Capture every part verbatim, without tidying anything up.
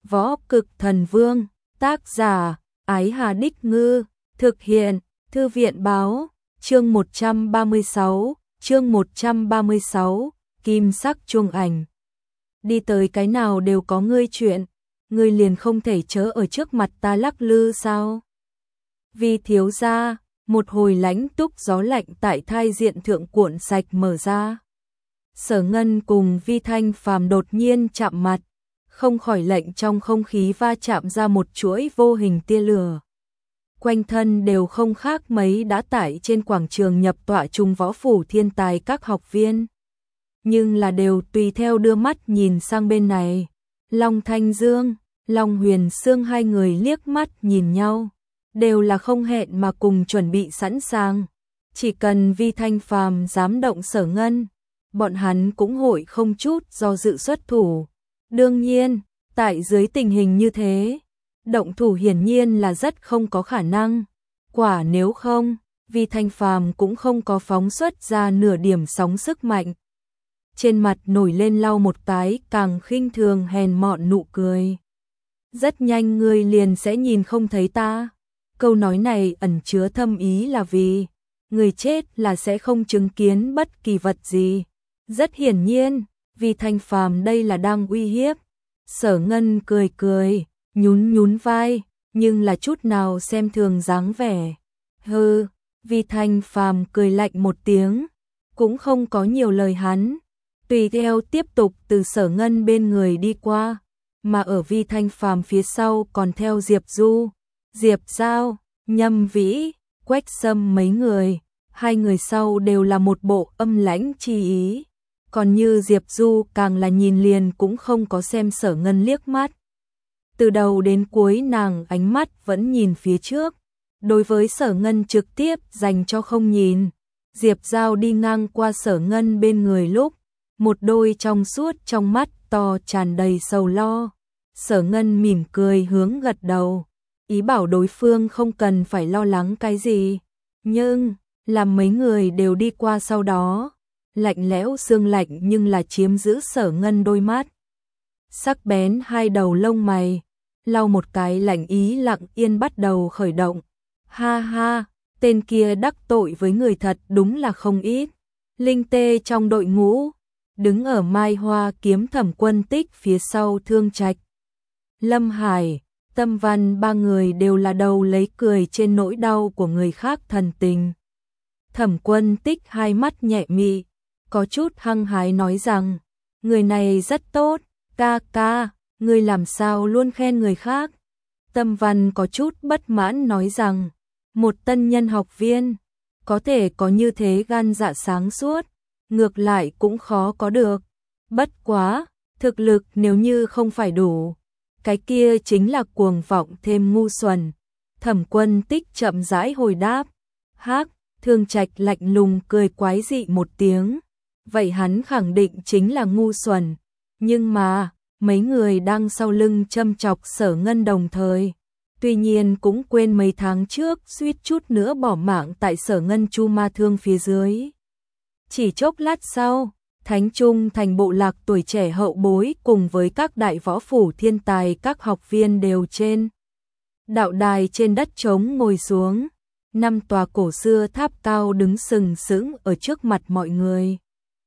Võ Cực Thần Vương, tác giả, Ái Hà Đích Ngư, thực hiện, Thư viện Báo, chương một trăm ba mươi sáu, chương một trăm ba mươi sáu, Kim sắc chuông ảnh. Đi tới cái nào đều có ngươi chuyện, ngươi liền không thể chớ ở trước mặt ta lắc lư sao? Vi thiếu gia, một hồi lãnh túc gió lạnh tại thai diện thượng cuộn sạch mở ra. Sở Ngân cùng Vi Thanh Phàm đột nhiên chạm mặt, không khỏi lệnh trong không khí va chạm ra một chuỗi vô hình tia lửa. Quanh thân đều không khác mấy đã tải trên quảng trường nhập tọa trung võ phủ thiên tài các học viên. Nhưng là đều tùy theo đưa mắt nhìn sang bên này. Long Thanh Dương, Long Huyền Sương hai người liếc mắt nhìn nhau, đều là không hẹn mà cùng chuẩn bị sẵn sàng. Chỉ cần Vi Thanh Phàm dám động Sở Ngân, bọn hắn cũng hội không chút do dự xuất thủ. Đương nhiên, tại dưới tình hình như thế, động thủ hiển nhiên là rất không có khả năng. Quả nếu không, Vi Thanh Phàm cũng không có phóng xuất ra nửa điểm sóng sức mạnh. Trên mặt nổi lên lau một cái càng khinh thường hèn mọn nụ cười. Rất nhanh ngươi liền sẽ nhìn không thấy ta. Câu nói này ẩn chứa thâm ý là vì người chết là sẽ không chứng kiến bất kỳ vật gì. Rất hiển nhiên, Vi Thanh Phàm đây là đang uy hiếp. Sở Ngân cười cười, nhún nhún vai, nhưng là chút nào xem thường dáng vẻ. Hừ, Vi Thanh Phàm cười lạnh một tiếng, cũng không có nhiều lời hắn, tùy theo tiếp tục từ Sở Ngân bên người đi qua, mà ở Vi Thanh Phàm phía sau còn theo Diệp Du, Diệp Giao, Nhâm Vĩ, Quách Sâm mấy người, hai người sau đều là một bộ âm lãnh chi ý. Còn như Diệp Du càng là nhìn liền cũng không có xem Sở Ngân liếc mắt. Từ đầu đến cuối nàng ánh mắt vẫn nhìn phía trước, đối với Sở Ngân trực tiếp dành cho không nhìn. Diệp Giao đi ngang qua Sở Ngân bên người lúc, một đôi trong suốt trong mắt to tràn đầy sầu lo. Sở Ngân mỉm cười hướng gật đầu, ý bảo đối phương không cần phải lo lắng cái gì. Nhưng, làm mấy người đều đi qua sau đó, lạnh lẽo xương lạnh nhưng là chiếm giữ Sở Ngân đôi mắt. Sắc bén hai đầu lông mày, lau một cái lạnh ý lặng yên bắt đầu khởi động. Ha ha, tên kia đắc tội với người thật đúng là không ít. Linh tê trong đội ngũ, đứng ở Mai Hoa kiếm Thẩm Quân Tích phía sau Thương Trạch, Lâm Hải, Tâm Văn ba người đều là đầu lấy cười trên nỗi đau của người khác thần tình. Thẩm Quân Tích hai mắt nhẹ mị, có chút hăng hái nói rằng, người này rất tốt, ca ca, người làm sao luôn khen người khác. Tâm Văn có chút bất mãn nói rằng, một tân nhân học viên, có thể có như thế gan dạ sáng suốt, ngược lại cũng khó có được. Bất quá, thực lực nếu như không phải đủ, cái kia chính là cuồng vọng thêm ngu xuẩn. Thẩm Quân Tích chậm rãi hồi đáp, hắc, Thương Trạch lạnh lùng cười quái dị một tiếng. Vậy hắn khẳng định chính là ngu xuẩn, nhưng mà, mấy người đang sau lưng châm chọc Sở Ngân đồng thời, tuy nhiên cũng quên mấy tháng trước suýt chút nữa bỏ mạng tại Sở Ngân chu ma thương phía dưới. Chỉ chốc lát sau, Thánh Trung thành bộ lạc tuổi trẻ hậu bối cùng với các đại võ phủ thiên tài các học viên đều trên đạo đài trên đất trống ngồi xuống, năm tòa cổ xưa tháp cao đứng sừng sững ở trước mặt mọi người.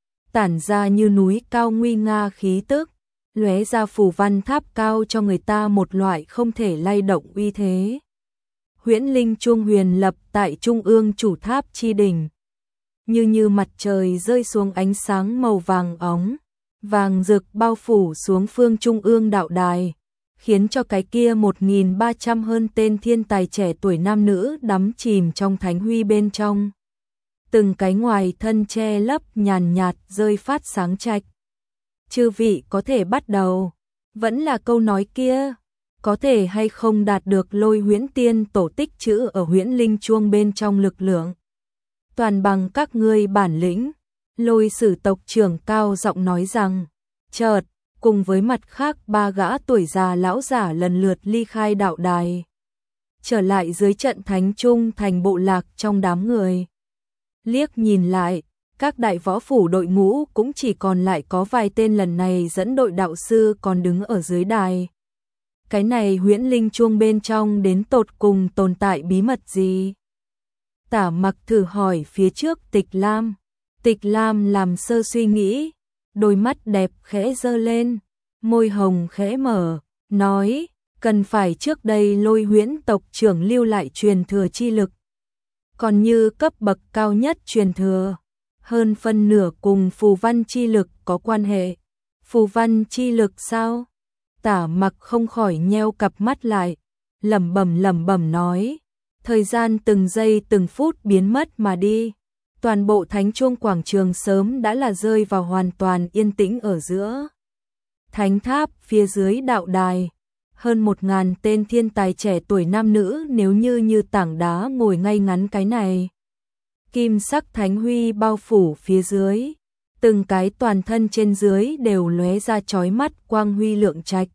Tản ra như núi cao nguy nga khí tức, lóe ra phù văn tháp cao cho người ta một loại không thể lay động uy thế. Huyễn Linh chuông huyền lập tại trung ương chủ tháp chi đỉnh, như như mặt trời rơi xuống ánh sáng màu vàng óng, vàng rực bao phủ xuống phương trung ương đạo đài, khiến cho cái kia một nghìn ba trăm hơn tên thiên tài trẻ tuổi nam nữ đắm chìm trong thánh huy bên trong. Từng cái ngoài thân che lấp nhàn nhạt rơi phát sáng trạch. Chư vị có thể bắt đầu, vẫn là câu nói kia, có thể hay không đạt được Lôi Huyễn Tiên tổ tích chữ ở Huyễn Linh chuông bên trong lực lượng. Toàn bằng các ngươi bản lĩnh. Lôi Sử tộc trưởng cao giọng nói rằng, chợt, cùng với mặt khác ba gã tuổi già lão giả lần lượt ly khai đạo đài, trở lại dưới trận Thánh Trung thành bộ lạc trong đám người. Liếc nhìn lại, các đại võ phủ đội ngũ cũng chỉ còn lại có vài tên lần này dẫn đội đạo sư còn đứng ở dưới đài. cái này huyễn linh chuông bên trong đến tột cùng tồn tại bí mật gì? Tả Mặc thử hỏi phía trước Tịch Lam. Tịch Lam làm sơ suy nghĩ, đôi mắt đẹp khẽ giơ lên, môi hồng khẽ mở, nói, cần phải trước đây Lôi Huyễn tộc trưởng lưu lại truyền thừa chi lực. Còn như cấp bậc cao nhất truyền thừa, hơn phân nửa cùng phù văn chi lực có quan hệ. Phù văn chi lực sao? Tả Mặc không khỏi nheo cặp mắt lại, lẩm bẩm lẩm bẩm nói, thời gian từng giây từng phút biến mất mà đi. Toàn bộ Thánh Chuông quảng trường sớm đã là rơi vào hoàn toàn yên tĩnh ở giữa. Thánh tháp phía dưới đạo đài, hơn một ngàn tên thiên tài trẻ tuổi nam nữ nếu như như tảng đá ngồi ngay ngắn cái này. Kim sắc thánh huy bao phủ phía dưới, từng cái toàn thân trên dưới đều lóe ra chói mắt quang huy lượng trạch.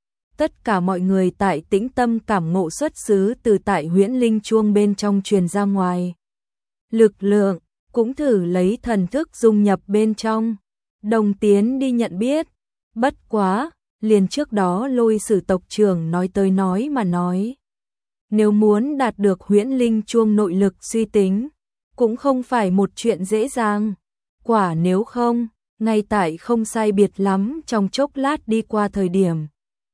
Tất cả mọi người tại tĩnh tâm cảm ngộ xuất xứ từ tại huyễn linh chuông bên trong truyền ra ngoài. Lực lượng cũng thử lấy thần thức dung nhập bên trong, đồng tiến đi nhận biết. Bất quá, liền trước đó Lôi Sử tộc trưởng nói tới nói mà nói. Nếu muốn đạt được huyễn linh chuông nội lực suy tính, cũng không phải một chuyện dễ dàng. Quả nếu không, ngay tại không sai biệt lắm trong chốc lát đi qua thời điểm.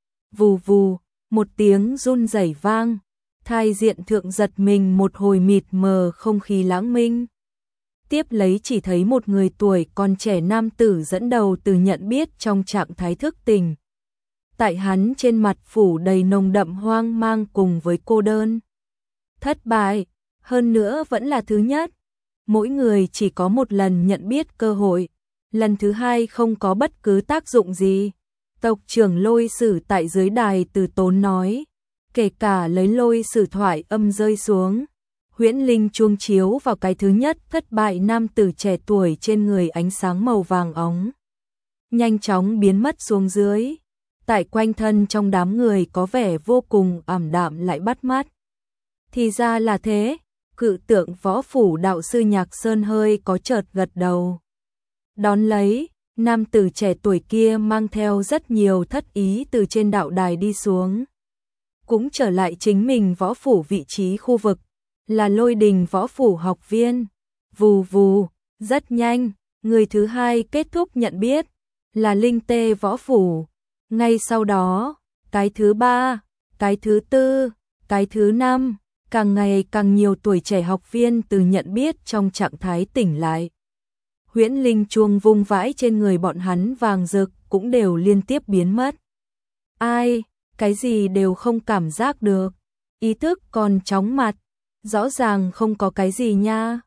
Vù vù, một tiếng run rẩy vang, thai diện thượng giật mình một hồi mịt mờ không khí lãng minh. Tiếp lấy chỉ thấy một người tuổi còn trẻ nam tử dẫn đầu từ nhận biết trong trạng thái thức tỉnh. Tại hắn trên mặt phủ đầy nồng đậm hoang mang cùng với cô đơn. Thất bại, hơn nữa vẫn là thứ nhất. Mỗi người chỉ có một lần nhận biết cơ hội, lần thứ hai không có bất cứ tác dụng gì. Tộc trưởng Lôi Sử tại dưới đài từ tốn nói, kể cả lấy Lôi Sử thoại âm rơi xuống. Huyễn linh chuông chiếu vào cái thứ nhất thất bại nam tử trẻ tuổi trên người ánh sáng màu vàng óng. Nhanh chóng biến mất xuống dưới. Tại quanh thân trong đám người có vẻ vô cùng ảm đạm lại bắt mắt. Thì ra là thế, cự tượng võ phủ đạo sư Nhạc Sơn hơi có chợt gật đầu. Đón lấy, nam tử trẻ tuổi kia mang theo rất nhiều thất ý từ trên đạo đài đi xuống. Cũng trở lại chính mình võ phủ vị trí khu vực, là Lôi Đình võ phủ học viên. Vù vù, rất nhanh, người thứ hai kết thúc nhận biết, là Linh Tê võ phủ. Ngay sau đó, cái thứ ba, cái thứ tư, cái thứ năm, càng ngày càng nhiều tuổi trẻ học viên từ nhận biết trong trạng thái tỉnh lại. Huyễn linh chuông vung vãi trên người bọn hắn vàng rực cũng đều liên tiếp biến mất. Ai, cái gì đều không cảm giác được, ý thức còn chóng mặt, rõ ràng không có cái gì nha.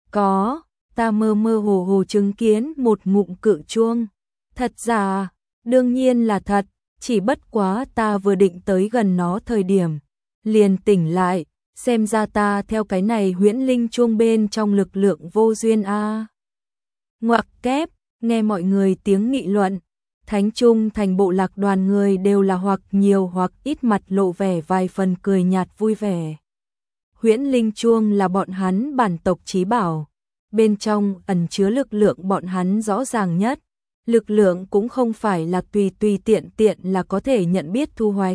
Có, ta mơ mơ hồ hồ chứng kiến một ngụm cự chuông. Thật giả, đương nhiên là thật, chỉ bất quá ta vừa định tới gần nó thời điểm, liền tỉnh lại, xem ra ta theo cái này huyễn linh chuông bên trong lực lượng vô duyên a. À. Ngoặc kép, nghe mọi người tiếng nghị luận, Thánh Trung thành bộ lạc đoàn người đều là hoặc nhiều hoặc ít mặt lộ vẻ vài phần cười nhạt vui vẻ. Huyễn linh chuông là bọn hắn bản tộc chí bảo, bên trong ẩn chứa lực lượng bọn hắn rõ ràng nhất. Lực lượng cũng không phải là tùy tùy tiện tiện là có thể nhận biết thu hoạch.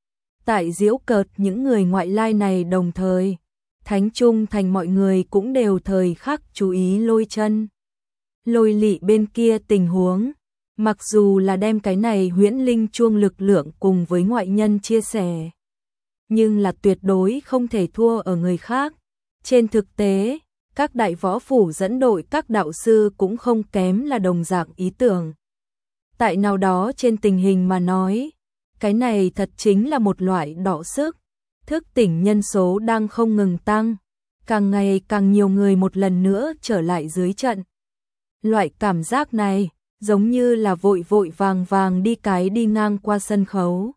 Tại giễu cợt những người ngoại lai này đồng thời, Thánh Trung thành mọi người cũng đều thời khắc chú ý Lôi Chân, Lôi Lị bên kia tình huống. Mặc dù là đem cái này huyễn linh chuông lực lượng cùng với ngoại nhân chia sẻ, nhưng là tuyệt đối không thể thua ở người khác. Trên thực tế, các đại võ phủ dẫn đội các đạo sư cũng không kém là đồng dạng ý tưởng. Tại nào đó trên tình hình mà nói, cái này thật chính là một loại đọ sức. Thức tỉnh nhân số đang không ngừng tăng, càng ngày càng nhiều người một lần nữa trở lại dưới trận. Loại cảm giác này giống như là vội vội vàng vàng đi cái đi ngang qua sân khấu.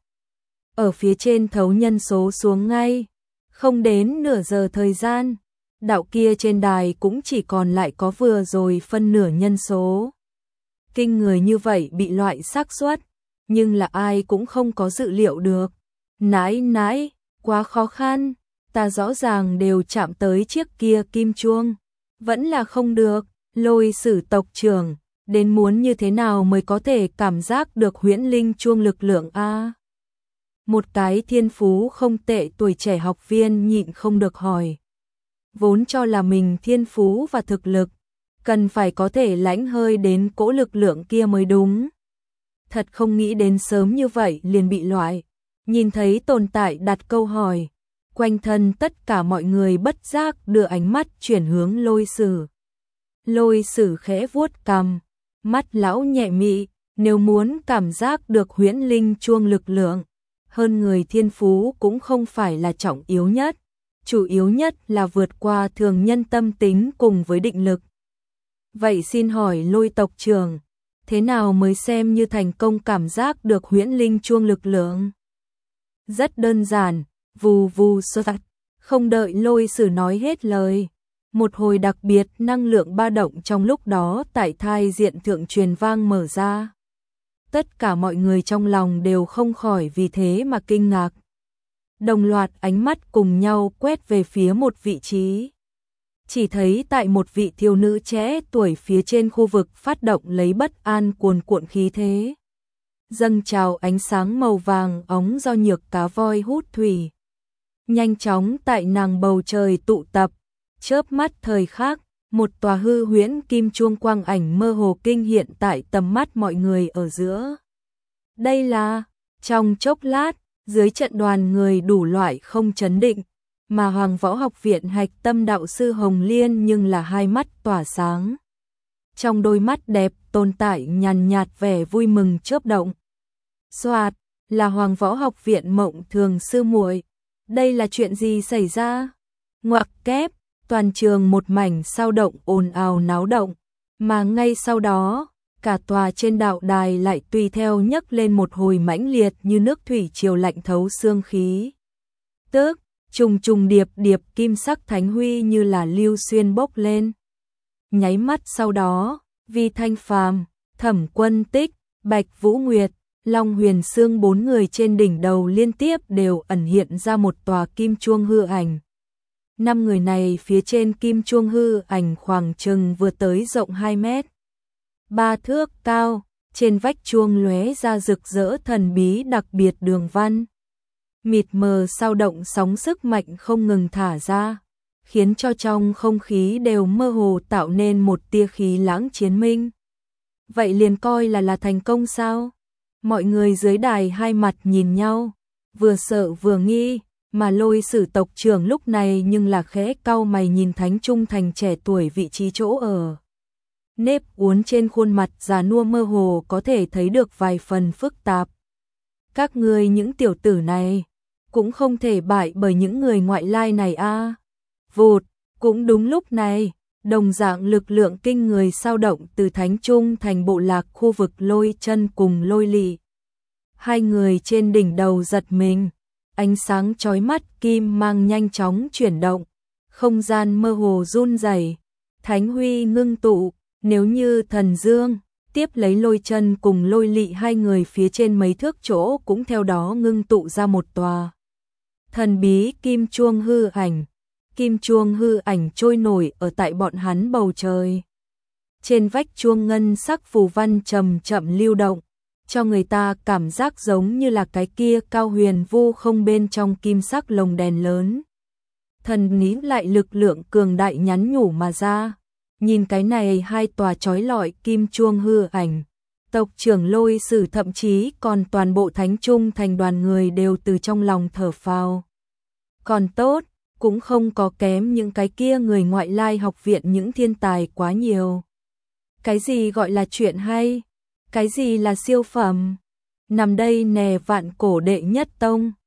Ở phía trên thấu nhân số xuống ngay, không đến nửa giờ thời gian, đạo kia trên đài cũng chỉ còn lại có vừa rồi phân nửa nhân số. Kinh người như vậy bị loại xác suất, nhưng là ai cũng không có dự liệu được. Nãi nãi, quá khó khăn, ta rõ ràng đều chạm tới chiếc kia kim chuông, vẫn là không được. Lôi Sử tộc trưởng, đến muốn như thế nào mới có thể cảm giác được huyễn linh chuông lực lượng a? Một cái thiên phú không tệ tuổi trẻ học viên nhịn không được hỏi. Vốn cho là mình thiên phú và thực lực, cần phải có thể lãnh hơi đến cỗ lực lượng kia mới đúng. Thật không nghĩ đến sớm như vậy liền bị loại. Nhìn thấy tồn tại đặt câu hỏi, quanh thân tất cả mọi người bất giác đưa ánh mắt chuyển hướng Lôi Sử. Lôi Sử khẽ vuốt cằm, mắt lão nhẹ mị, nếu muốn cảm giác được huyễn linh chuông lực lượng, hơn người thiên phú cũng không phải là trọng yếu nhất, chủ yếu nhất là vượt qua thường nhân tâm tính cùng với định lực. Vậy xin hỏi Lôi tộc trưởng, thế nào mới xem như thành công cảm giác được huyễn linh chuông lực lượng? Rất đơn giản, vù vù sơ tạch, không đợi Lôi Sử nói hết lời. Một hồi đặc biệt năng lượng ba động trong lúc đó tại thai diện thượng truyền vang mở ra. Tất cả mọi người trong lòng đều không khỏi vì thế mà kinh ngạc. Đồng loạt ánh mắt cùng nhau quét về phía một vị trí. Chỉ thấy tại một vị thiếu nữ trẻ tuổi phía trên khu vực phát động lấy bất an cuồn cuộn khí thế. Dâng trào ánh sáng màu vàng óng do nhược cá voi hút thủy. Nhanh chóng tại nàng bầu trời tụ tập, chớp mắt thời khắc, một tòa hư huyễn kim chuông quang ảnh mơ hồ kinh hiện tại tầm mắt mọi người ở giữa. Đây là, trong chốc lát, dưới trận đoàn người đủ loại không chấn định, mà Hoàng Võ Học Viện hạch tâm đạo sư Hồng Liên nhưng là hai mắt tỏa sáng. Trong đôi mắt đẹp tồn tại nhàn nhạt vẻ vui mừng chớp động. Soạt, là Hoàng Võ Học Viện Mộng Thường sư muội. Đây là chuyện gì xảy ra? Ngoặc kép, toàn trường một mảnh sao động ồn ào náo động, mà ngay sau đó, cả tòa trên đạo đài lại tùy theo nhấc lên một hồi mãnh liệt như nước thủy triều lạnh thấu xương khí. Tức, trùng trùng điệp điệp kim sắc thánh huy như là lưu xuyên bốc lên. Nháy mắt sau đó, Vi Thanh Phàm, Thẩm Quân Tích, Bạch Vũ Nguyệt, Long Huyền Sương bốn người trên đỉnh đầu liên tiếp đều ẩn hiện ra một tòa kim chuông hư ảnh. Năm người này phía trên kim chuông hư ảnh khoảng chừng vừa tới rộng hai mét. Ba thước cao, trên vách chuông lóe ra rực rỡ thần bí đặc biệt đường văn. Mịt mờ sao động sóng sức mạnh không ngừng thả ra, khiến cho trong không khí đều mơ hồ tạo nên một tia khí lãng chiến minh. Vậy liền coi là là thành công sao? Mọi người dưới đài hai mặt nhìn nhau, vừa sợ vừa nghi, mà Lôi Sử tộc trưởng lúc này nhưng là khẽ cau mày nhìn Thánh Trung Thành trẻ tuổi vị trí chỗ ở. Nếp uốn trên khuôn mặt già nua mơ hồ có thể thấy được vài phần phức tạp. Các ngươi những tiểu tử này cũng không thể bại bởi những người ngoại lai này a. À. Vụt, cũng đúng lúc này, đồng dạng lực lượng kinh người sao động từ Thánh Trung Thành bộ lạc khu vực Lôi Chân cùng Lôi Lị. Hai người trên đỉnh đầu giật mình, ánh sáng chói mắt kim mang nhanh chóng chuyển động, không gian mơ hồ run rẩy, thánh huy ngưng tụ, nếu như thần dương, tiếp lấy Lôi Chân cùng Lôi Lị hai người phía trên mấy thước chỗ cũng theo đó ngưng tụ ra một tòa thần bí kim chuông hư ảnh. Kim chuông hư ảnh trôi nổi ở tại bọn hắn bầu trời. Trên vách chuông ngân sắc phù văn chậm chậm lưu động, cho người ta cảm giác giống như là cái kia cao huyền vu không bên trong kim sắc lồng đèn lớn. Thần ní lại lực lượng cường đại nhắn nhủ mà ra. Nhìn cái này hai tòa chói lọi kim chuông hư ảnh, tộc trưởng Lôi Sử thậm chí còn toàn bộ Thánh Trung Thành đoàn người đều từ trong lòng thở phào. Còn tốt, cũng không có kém những cái kia người ngoại lai học viện những thiên tài quá nhiều. Cái gì gọi là chuyện hay? Cái gì là siêu phẩm? Nằm đây nè vạn cổ đệ nhất tông.